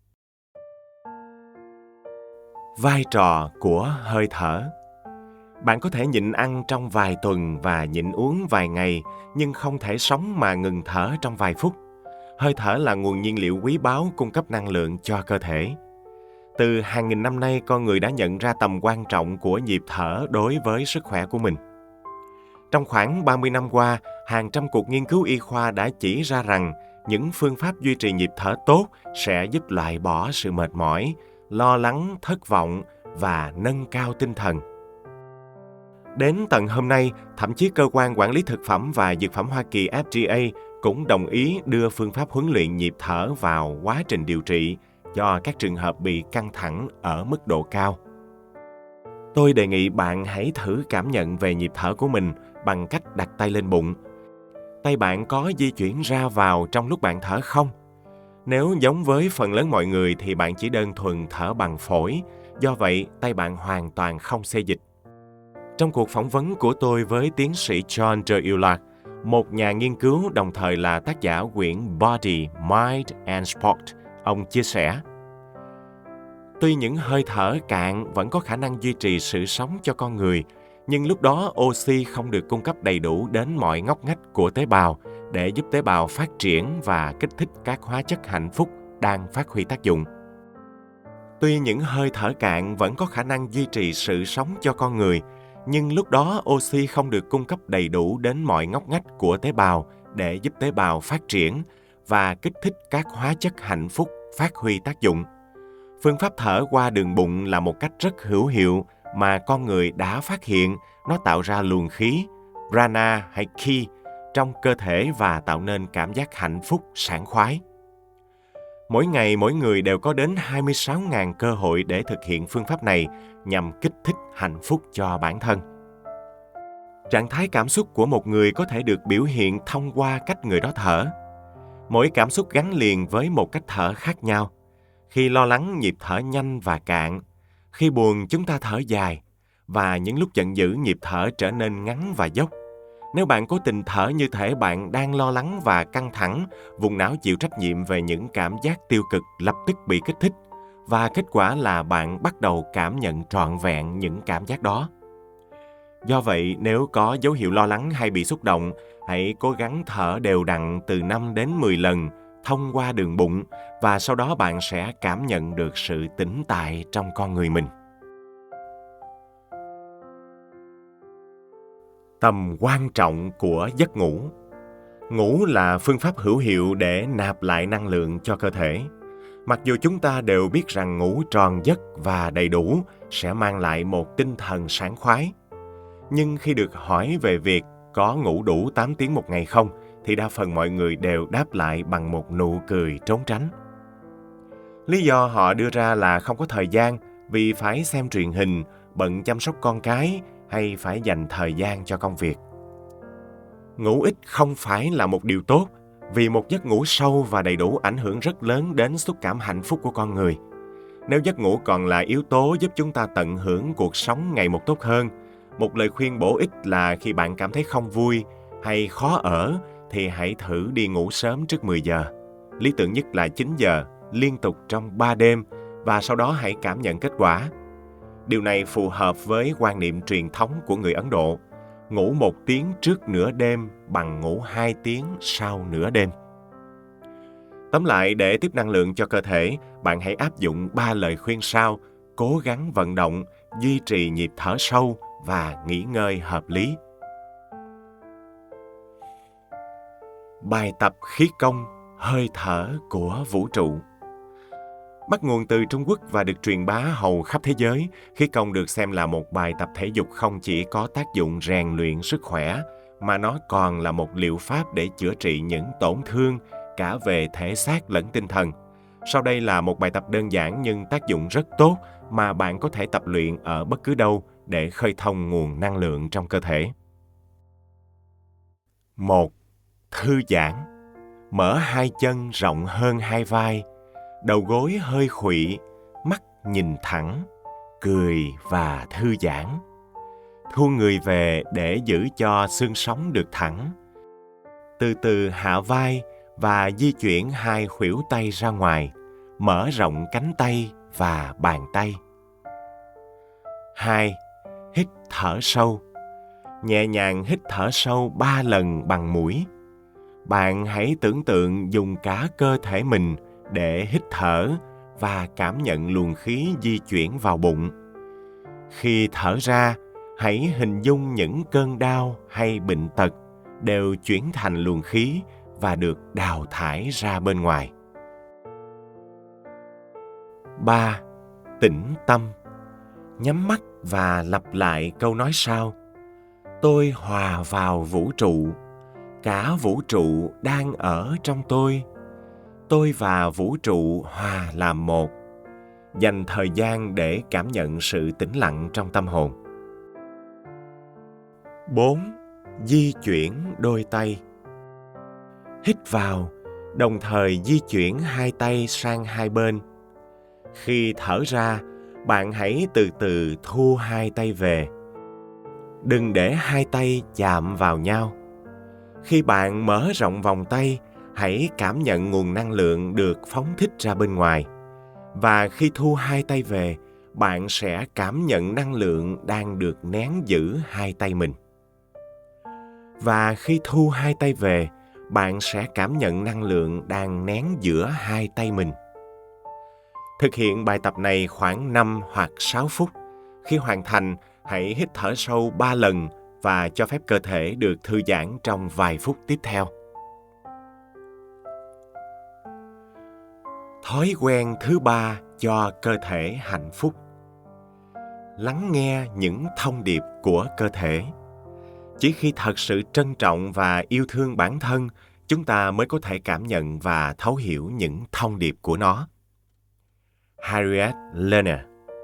Vai trò của hơi thở. Bạn có thể nhịn ăn trong vài tuần và nhịn uống vài ngày, nhưng không thể sống mà ngừng thở trong vài phút. Hơi thở là nguồn nhiên liệu quý báu cung cấp năng lượng cho cơ thể. Từ hàng nghìn năm nay, con người đã nhận ra tầm quan trọng của nhịp thở đối với sức khỏe của mình. Trong khoảng ba mươi năm qua, hàng trăm cuộc nghiên cứu y khoa đã chỉ ra rằng những phương pháp duy trì nhịp thở tốt sẽ giúp loại bỏ sự mệt mỏi, lo lắng, thất vọng và nâng cao tinh thần. Đến tận hôm nay, thậm chí Cơ quan Quản lý Thực phẩm và Dược phẩm Hoa Kỳ F D A cũng đồng ý đưa phương pháp huấn luyện nhịp thở vào quá trình điều trị cho các trường hợp bị căng thẳng ở mức độ cao. Tôi đề nghị bạn hãy thử cảm nhận về nhịp thở của mình bằng cách đặt tay lên bụng. Tay bạn có di chuyển ra vào trong lúc bạn thở không? Nếu giống với phần lớn mọi người thì bạn chỉ đơn thuần thở bằng phổi, do vậy tay bạn hoàn toàn không xê dịch. Trong cuộc phỏng vấn của tôi với tiến sĩ John Deulac, một nhà nghiên cứu đồng thời là tác giả quyển Body, Mind and Sport, ông chia sẻ: Tuy những hơi thở cạn vẫn có khả năng duy trì sự sống cho con người, nhưng lúc đó oxy không được cung cấp đầy đủ đến mọi ngóc ngách của tế bào để giúp tế bào phát triển và kích thích các hóa chất hạnh phúc đang phát huy tác dụng. Tuy những hơi thở cạn vẫn có khả năng duy trì sự sống cho con người, nhưng lúc đó oxy không được cung cấp đầy đủ đến mọi ngóc ngách của tế bào để giúp tế bào phát triển và kích thích các hóa chất hạnh phúc phát huy tác dụng. Phương pháp thở qua đường bụng là một cách rất hữu hiệu mà con người đã phát hiện. Nó tạo ra luồng khí, prana hay ki, trong cơ thể và tạo nên cảm giác hạnh phúc, sảng khoái. Mỗi ngày, mỗi người đều có đến hai mươi sáu nghìn cơ hội để thực hiện phương pháp này nhằm kích thích hạnh phúc cho bản thân. Trạng thái cảm xúc của một người có thể được biểu hiện thông qua cách người đó thở. Mỗi cảm xúc gắn liền với một cách thở khác nhau. Khi lo lắng, nhịp thở nhanh và cạn. Khi buồn, chúng ta thở dài. Và những lúc giận dữ, nhịp thở trở nên ngắn và dốc. Nếu bạn cố tình thở như thể bạn đang lo lắng và căng thẳng, vùng não chịu trách nhiệm về những cảm giác tiêu cực lập tức bị kích thích, và kết quả là bạn bắt đầu cảm nhận trọn vẹn những cảm giác đó. Do vậy, nếu có dấu hiệu lo lắng hay bị xúc động, hãy cố gắng thở đều đặn từ năm đến mười lần thông qua đường bụng, và sau đó bạn sẽ cảm nhận được sự tĩnh tại trong con người mình. Tầm quan trọng của giấc ngủ. Ngủ là phương pháp hữu hiệu để nạp lại năng lượng cho cơ thể. Mặc dù chúng ta đều biết rằng ngủ tròn giấc và đầy đủ sẽ mang lại một tinh thần sảng khoái. Nhưng khi được hỏi về việc có ngủ đủ tám tiếng một ngày không, thì đa phần mọi người đều đáp lại bằng một nụ cười trốn tránh. Lý do họ đưa ra là không có thời gian vì phải xem truyền hình, bận chăm sóc con cái hay phải dành thời gian cho công việc. Ngủ ít không phải là một điều tốt, vì một giấc ngủ sâu và đầy đủ ảnh hưởng rất lớn đến xúc cảm hạnh phúc của con người. Nếu giấc ngủ còn là yếu tố giúp chúng ta tận hưởng cuộc sống ngày một tốt hơn, một lời khuyên bổ ích là khi bạn cảm thấy không vui hay khó ở thì hãy thử đi ngủ sớm trước mười giờ. Lý tưởng nhất là chín giờ, liên tục trong ba đêm, và sau đó hãy cảm nhận kết quả. Điều này phù hợp với quan niệm truyền thống của người Ấn Độ: ngủ một tiếng trước nửa đêm bằng ngủ hai tiếng sau nửa đêm. Tóm lại, để tiếp năng lượng cho cơ thể, bạn hãy áp dụng ba lời khuyên sau: cố gắng vận động, duy trì nhịp thở sâu và nghỉ ngơi hợp lý. Bài tập khí công, hơi thở của vũ trụ. Bắt nguồn từ Trung Quốc và được truyền bá hầu khắp thế giới, khí công được xem là một bài tập thể dục không chỉ có tác dụng rèn luyện sức khỏe, mà nó còn là một liệu pháp để chữa trị những tổn thương cả về thể xác lẫn tinh thần. Sau đây là một bài tập đơn giản nhưng tác dụng rất tốt mà bạn có thể tập luyện ở bất cứ đâu để khơi thông nguồn năng lượng trong cơ thể. một. Thư giãn. Mở hai chân rộng hơn hai vai, đầu gối hơi khuỵu, mắt nhìn thẳng, cười và thư giãn. Thu người về để giữ cho xương sống được thẳng. Từ từ hạ vai và di chuyển hai khuỷu tay ra ngoài, mở rộng cánh tay và bàn tay. Hai, hít thở sâu. Nhẹ nhàng hít thở sâu ba lần bằng mũi. Bạn hãy tưởng tượng dùng cả cơ thể mình để hít thở và cảm nhận luồng khí di chuyển vào bụng. Khi thở ra, hãy hình dung những cơn đau hay bệnh tật đều chuyển thành luồng khí và được đào thải ra bên ngoài. Ba, tĩnh tâm. Nhắm mắt và lặp lại câu nói sau. Tôi hòa vào vũ trụ. Cả vũ trụ đang ở trong tôi. Tôi và vũ trụ hòa làm một. Dành thời gian để cảm nhận sự tĩnh lặng trong tâm hồn. Bốn, di chuyển đôi tay. Hít vào, đồng thời di chuyển hai tay sang hai bên. Khi thở ra, bạn hãy từ từ thu hai tay về. Đừng để hai tay chạm vào nhau. Khi bạn mở rộng vòng tay, hãy cảm nhận nguồn năng lượng được phóng thích ra bên ngoài. Và khi thu hai tay về, bạn sẽ cảm nhận năng lượng đang được nén giữ hai tay mình. Và khi thu hai tay về, bạn sẽ cảm nhận năng lượng đang nén giữa hai tay mình. Thực hiện bài tập này khoảng năm hoặc sáu phút. Khi hoàn thành, hãy hít thở sâu ba lần và cho phép cơ thể được thư giãn trong vài phút tiếp theo. Thói quen thứ ba cho cơ thể hạnh phúc. Lắng nghe những thông điệp của cơ thể. Chỉ khi thật sự trân trọng và yêu thương bản thân, chúng ta mới có thể cảm nhận và thấu hiểu những thông điệp của nó. Harriet Lerner.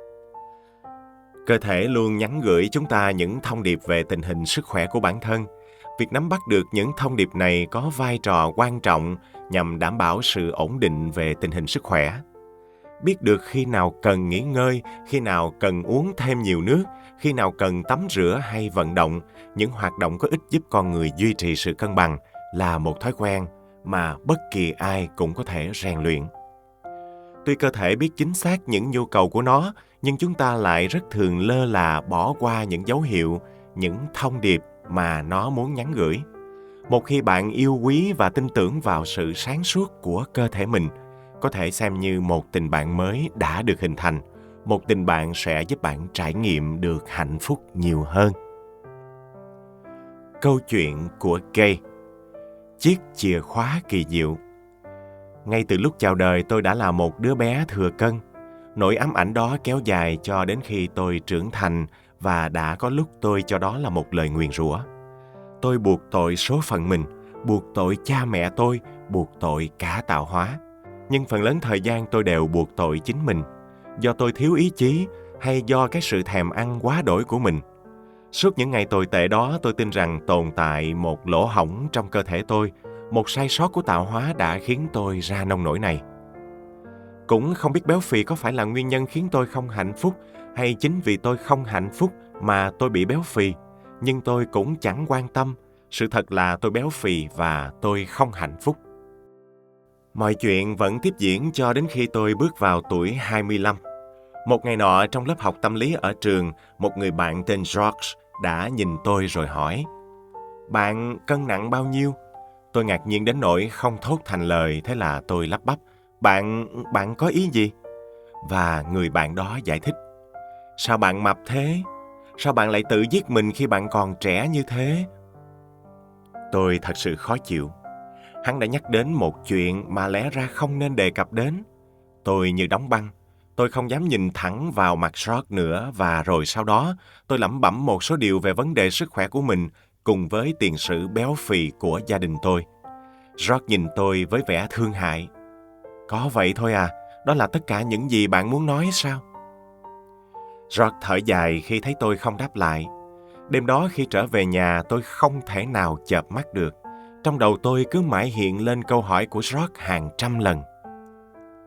Cơ thể luôn nhắn gửi chúng ta những thông điệp về tình hình sức khỏe của bản thân. Việc nắm bắt được những thông điệp này có vai trò quan trọng nhằm đảm bảo sự ổn định về tình hình sức khỏe. Biết được khi nào cần nghỉ ngơi, khi nào cần uống thêm nhiều nước, khi nào cần tắm rửa hay vận động, những hoạt động có ích giúp con người duy trì sự cân bằng là một thói quen mà bất kỳ ai cũng có thể rèn luyện. Tuy cơ thể biết chính xác những nhu cầu của nó, nhưng chúng ta lại rất thường lơ là bỏ qua những dấu hiệu, những thông điệp mà nó muốn nhắn gửi. Một khi bạn yêu quý và tin tưởng vào sự sáng suốt của cơ thể mình, có thể xem như một tình bạn mới đã được hình thành. Một tình bạn sẽ giúp bạn trải nghiệm được hạnh phúc nhiều hơn. Câu chuyện của Gay. Chiếc chìa khóa kỳ diệu. Ngay từ lúc chào đời, tôi đã là một đứa bé thừa cân. Nỗi ám ảnh đó kéo dài cho đến khi tôi trưởng thành và đã có lúc tôi cho đó là một lời nguyền rủa. Tôi buộc tội số phận mình, buộc tội cha mẹ tôi, buộc tội cả tạo hóa. Nhưng phần lớn thời gian tôi đều buộc tội chính mình, do tôi thiếu ý chí hay do cái sự thèm ăn quá đỗi của mình. Suốt những ngày tồi tệ đó, tôi tin rằng tồn tại một lỗ hổng trong cơ thể tôi, một sai sót của tạo hóa đã khiến tôi ra nông nỗi này. Cũng không biết béo phì có phải là nguyên nhân khiến tôi không hạnh phúc, hay chính vì tôi không hạnh phúc mà tôi bị béo phì. Nhưng tôi cũng chẳng quan tâm, sự thật là tôi béo phì và tôi không hạnh phúc. Mọi chuyện vẫn tiếp diễn cho đến khi tôi bước vào tuổi hai mươi lăm. Một ngày nọ trong lớp học tâm lý ở trường, một người bạn tên George đã nhìn tôi rồi hỏi: "Bạn cân nặng bao nhiêu?" Tôi ngạc nhiên đến nỗi không thốt thành lời, thế là tôi lắp bắp: Bạn, bạn có ý gì?" Và người bạn đó giải thích: "Sao bạn mập thế? Sao bạn lại tự giết mình khi bạn còn trẻ như thế?" Tôi thật sự khó chịu. Hắn đã nhắc đến một chuyện mà lẽ ra không nên đề cập đến. Tôi như đóng băng. Tôi không dám nhìn thẳng vào mặt George nữa, và rồi sau đó tôi lẩm bẩm một số điều về vấn đề sức khỏe của mình cùng với tiền sử béo phì của gia đình tôi. George nhìn tôi với vẻ thương hại. "Có vậy thôi à? Đó là tất cả những gì bạn muốn nói sao?" George thở dài khi thấy tôi không đáp lại. Đêm đó khi trở về nhà, tôi không thể nào chợp mắt được. Trong đầu tôi cứ mãi hiện lên câu hỏi của George hàng trăm lần.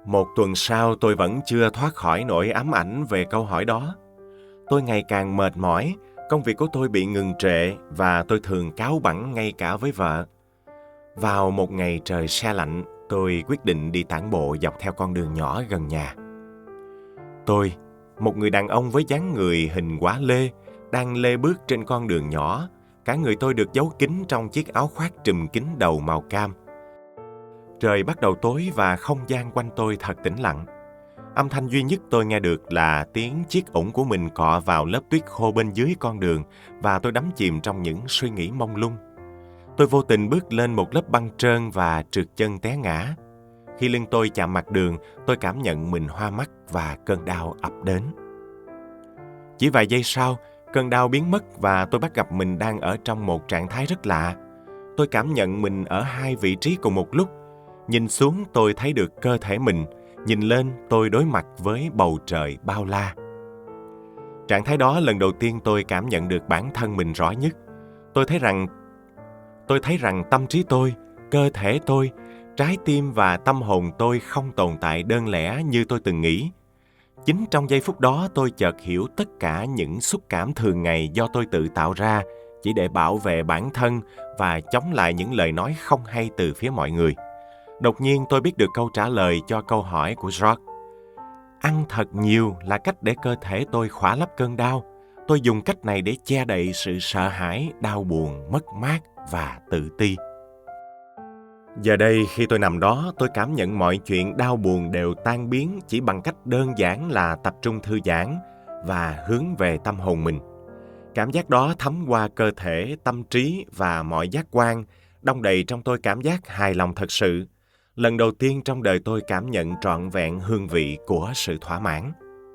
Một tuần sau tôi vẫn chưa thoát khỏi nỗi ám ảnh về câu hỏi đó. Tôi ngày càng mệt mỏi, công việc của tôi bị ngừng trệ và tôi thường cáu bẳn ngay cả với vợ. Vào một ngày trời se lạnh, tôi quyết định đi tản bộ dọc theo con đường nhỏ gần nhà. Tôi, một người đàn ông với dáng người hình quả lê, đang lê bước trên con đường nhỏ. Cả người tôi được giấu kín trong chiếc áo khoác trùm kín đầu màu cam. Trời bắt đầu tối và không gian quanh tôi thật tĩnh lặng. Âm thanh duy nhất tôi nghe được là tiếng chiếc ủng của mình cọ vào lớp tuyết khô bên dưới con đường và tôi đắm chìm trong những suy nghĩ mông lung. Tôi vô tình bước lên một lớp băng trơn và trượt chân té ngã. Khi lưng tôi chạm mặt đường, tôi cảm nhận mình hoa mắt và cơn đau ập đến. Chỉ vài giây sau, cơn đau biến mất và tôi bắt gặp mình đang ở trong một trạng thái rất lạ. Tôi cảm nhận mình ở hai vị trí cùng một lúc. Nhìn xuống tôi thấy được cơ thể mình, nhìn lên tôi đối mặt với bầu trời bao la. Trạng thái đó lần đầu tiên tôi cảm nhận được bản thân mình rõ nhất. Tôi thấy rằng tôi thấy rằng tâm trí tôi, cơ thể tôi, trái tim và tâm hồn tôi không tồn tại đơn lẻ như tôi từng nghĩ. Chính trong giây phút đó tôi chợt hiểu tất cả những xúc cảm thường ngày do tôi tự tạo ra chỉ để bảo vệ bản thân và chống lại những lời nói không hay từ phía mọi người. Đột nhiên tôi biết được câu trả lời cho câu hỏi của George. Ăn thật nhiều là cách để cơ thể tôi khỏa lấp cơn đau. Tôi dùng cách này để che đậy sự sợ hãi, đau buồn, mất mát và tự ti. Giờ đây khi tôi nằm đó, tôi cảm nhận mọi chuyện đau buồn đều tan biến chỉ bằng cách đơn giản là tập trung thư giãn và hướng về tâm hồn mình. Cảm giác đó thấm qua cơ thể, tâm trí và mọi giác quan, đong đầy trong tôi cảm giác hài lòng thật sự. Lần đầu tiên trong đời tôi cảm nhận trọn vẹn hương vị của sự thỏa mãn.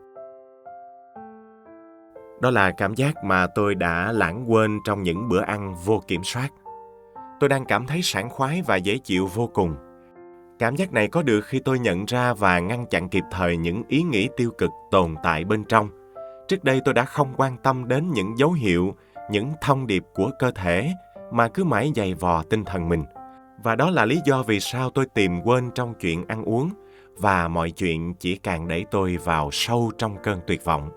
Đó là cảm giác mà tôi đã lãng quên trong những bữa ăn vô kiểm soát. Tôi đang cảm thấy sảng khoái và dễ chịu vô cùng. Cảm giác này có được khi tôi nhận ra và ngăn chặn kịp thời những ý nghĩ tiêu cực tồn tại bên trong. Trước đây tôi đã không quan tâm đến những dấu hiệu, những thông điệp của cơ thể mà cứ mãi giày vò tinh thần mình. Và đó là lý do vì sao tôi tìm quên trong chuyện ăn uống và mọi chuyện chỉ càng đẩy tôi vào sâu trong cơn tuyệt vọng.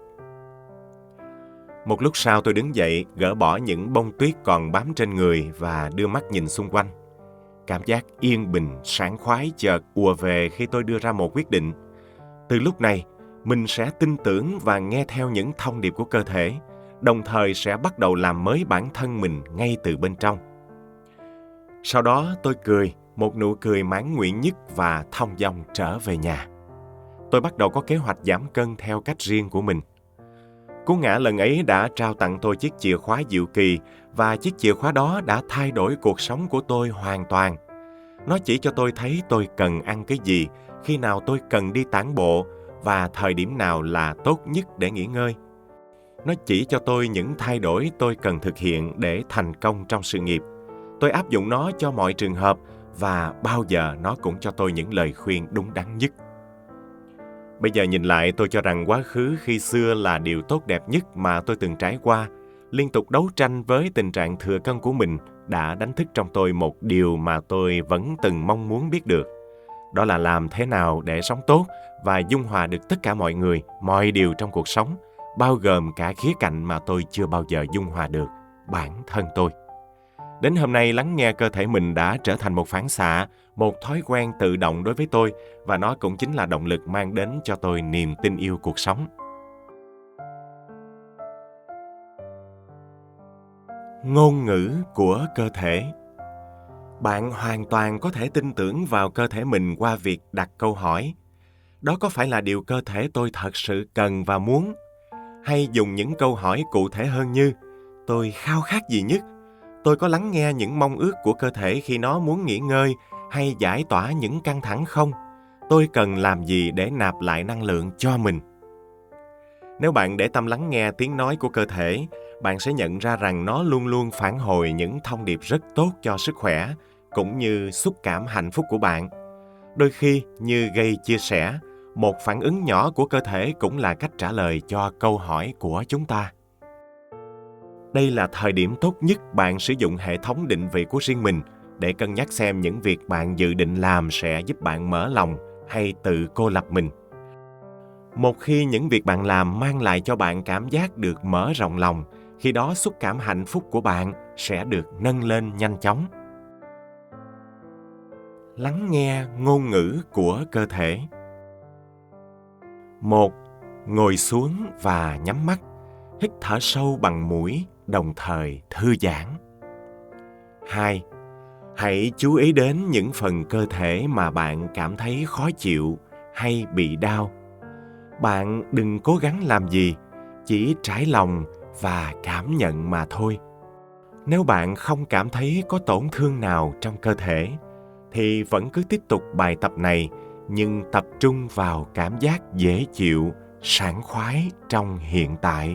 Một lúc sau tôi đứng dậy, gỡ bỏ những bông tuyết còn bám trên người và đưa mắt nhìn xung quanh. Cảm giác yên bình, sảng khoái chợt ùa về khi tôi đưa ra một quyết định. Từ lúc này, mình sẽ tin tưởng và nghe theo những thông điệp của cơ thể, đồng thời sẽ bắt đầu làm mới bản thân mình ngay từ bên trong. Sau đó tôi cười, một nụ cười mãn nguyện nhất và thong dong trở về nhà. Tôi bắt đầu có kế hoạch giảm cân theo cách riêng của mình. Cú ngã lần ấy đã trao tặng tôi chiếc chìa khóa diệu kỳ và chiếc chìa khóa đó đã thay đổi cuộc sống của tôi hoàn toàn. Nó chỉ cho tôi thấy tôi cần ăn cái gì, khi nào tôi cần đi tản bộ và thời điểm nào là tốt nhất để nghỉ ngơi. Nó chỉ cho tôi những thay đổi tôi cần thực hiện để thành công trong sự nghiệp. Tôi áp dụng nó cho mọi trường hợp và bao giờ nó cũng cho tôi những lời khuyên đúng đắn nhất. Bây giờ nhìn lại, tôi cho rằng quá khứ khi xưa là điều tốt đẹp nhất mà tôi từng trải qua. Liên tục đấu tranh với tình trạng thừa cân của mình đã đánh thức trong tôi một điều mà tôi vẫn từng mong muốn biết được. Đó là làm thế nào để sống tốt và dung hòa được tất cả mọi người, mọi điều trong cuộc sống, bao gồm cả khía cạnh mà tôi chưa bao giờ dung hòa được, bản thân tôi. Đến hôm nay, lắng nghe cơ thể mình đã trở thành một phản xạ, một thói quen tự động đối với tôi, và nó cũng chính là động lực mang đến cho tôi niềm tin yêu cuộc sống. Ngôn ngữ của cơ thể. Bạn hoàn toàn có thể tin tưởng vào cơ thể mình qua việc đặt câu hỏi: đó có phải là điều cơ thể tôi thật sự cần và muốn? Hay dùng những câu hỏi cụ thể hơn như: tôi khao khát gì nhất? Tôi có lắng nghe những mong ước của cơ thể khi nó muốn nghỉ ngơi hay giải tỏa những căng thẳng không? Tôi cần làm gì để nạp lại năng lượng cho mình? Nếu bạn để tâm lắng nghe tiếng nói của cơ thể, bạn sẽ nhận ra rằng nó luôn luôn phản hồi những thông điệp rất tốt cho sức khỏe, cũng như xúc cảm hạnh phúc của bạn. Đôi khi, như Gay chia sẻ, một phản ứng nhỏ của cơ thể cũng là cách trả lời cho câu hỏi của chúng ta. Đây là thời điểm tốt nhất bạn sử dụng hệ thống định vị của riêng mình để cân nhắc xem những việc bạn dự định làm sẽ giúp bạn mở lòng hay tự cô lập mình. Một khi những việc bạn làm mang lại cho bạn cảm giác được mở rộng lòng, khi đó xúc cảm hạnh phúc của bạn sẽ được nâng lên nhanh chóng. Lắng nghe ngôn ngữ của cơ thể. Một. Ngồi xuống và nhắm mắt, hít thở sâu bằng mũi, đồng thời thư giãn. Hai. Hãy chú ý đến những phần cơ thể mà bạn cảm thấy khó chịu hay bị đau. Bạn đừng cố gắng làm gì, chỉ trải lòng và cảm nhận mà thôi. Nếu bạn không cảm thấy có tổn thương nào trong cơ thể, thì vẫn cứ tiếp tục bài tập này, nhưng tập trung vào cảm giác dễ chịu, sảng khoái trong hiện tại.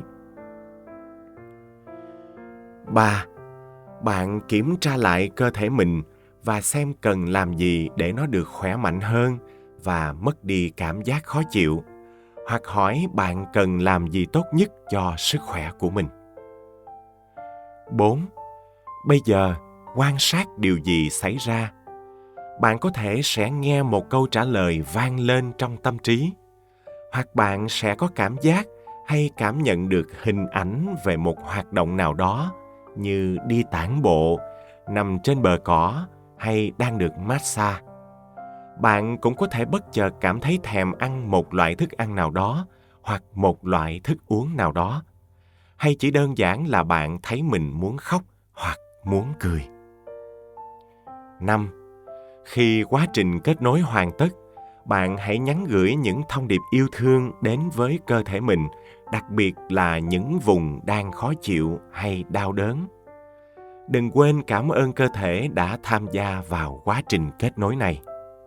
Ba. Bạn kiểm tra lại cơ thể mình và xem cần làm gì để nó được khỏe mạnh hơn và mất đi cảm giác khó chịu, hoặc hỏi bạn cần làm gì tốt nhất cho sức khỏe của mình. Bốn. Bây giờ, quan sát điều gì xảy ra. Bạn có thể sẽ nghe một câu trả lời vang lên trong tâm trí, hoặc bạn sẽ có cảm giác hay cảm nhận được hình ảnh về một hoạt động nào đó, như đi tản bộ, nằm trên bờ cỏ hay đang được massage. Bạn cũng có thể bất chợt cảm thấy thèm ăn một loại thức ăn nào đó hoặc một loại thức uống nào đó. Hay chỉ đơn giản là bạn thấy mình muốn khóc hoặc muốn cười. Năm. Khi quá trình kết nối hoàn tất, bạn hãy nhắn gửi những thông điệp yêu thương đến với cơ thể mình, đặc biệt là những vùng đang khó chịu hay đau đớn. Đừng quên cảm ơn cơ thể đã tham gia vào quá trình kết nối này.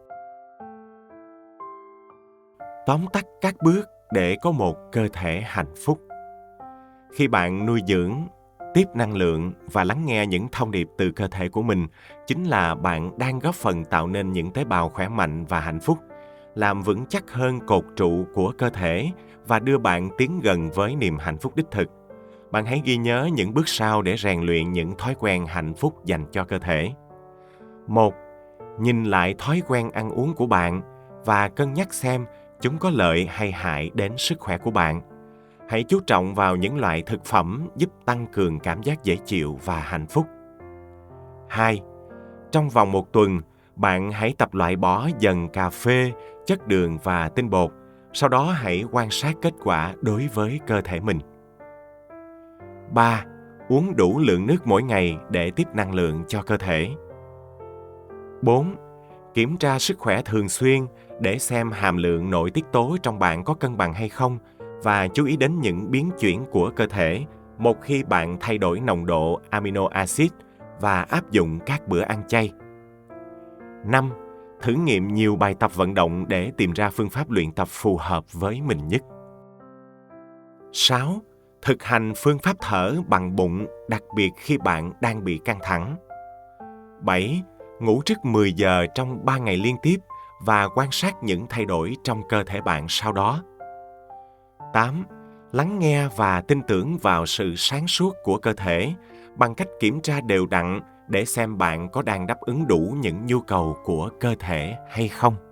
Tóm tắt các bước để có một cơ thể hạnh phúc. Khi bạn nuôi dưỡng, tiếp năng lượng và lắng nghe những thông điệp từ cơ thể của mình, chính là bạn đang góp phần tạo nên những tế bào khỏe mạnh và hạnh phúc, làm vững chắc hơn cột trụ của cơ thể và đưa bạn tiến gần với niềm hạnh phúc đích thực. Bạn hãy ghi nhớ những bước sau để rèn luyện những thói quen hạnh phúc dành cho cơ thể. Một. Nhìn lại thói quen ăn uống của bạn và cân nhắc xem chúng có lợi hay hại đến sức khỏe của bạn. Hãy chú trọng vào những loại thực phẩm giúp tăng cường cảm giác dễ chịu và hạnh phúc. Hai. Trong vòng một tuần, bạn hãy tập loại bỏ dần cà phê, chất đường và tinh bột. Sau đó hãy quan sát kết quả đối với cơ thể mình. Ba. Uống đủ lượng nước mỗi ngày để tiếp năng lượng cho cơ thể. Bốn. Kiểm tra sức khỏe thường xuyên để xem hàm lượng nội tiết tố trong bạn có cân bằng hay không, và chú ý đến những biến chuyển của cơ thể một khi bạn thay đổi nồng độ amino acid và áp dụng các bữa ăn chay. Năm. Thử nghiệm nhiều bài tập vận động để tìm ra phương pháp luyện tập phù hợp với mình nhất. Sáu. Thực hành phương pháp thở bằng bụng, đặc biệt khi bạn đang bị căng thẳng. Bảy. Ngủ trước mười giờ trong ba ngày liên tiếp và quan sát những thay đổi trong cơ thể bạn sau đó. Tám. Lắng nghe và tin tưởng vào sự sáng suốt của cơ thể bằng cách kiểm tra đều đặn để xem bạn có đang đáp ứng đủ những nhu cầu của cơ thể hay không.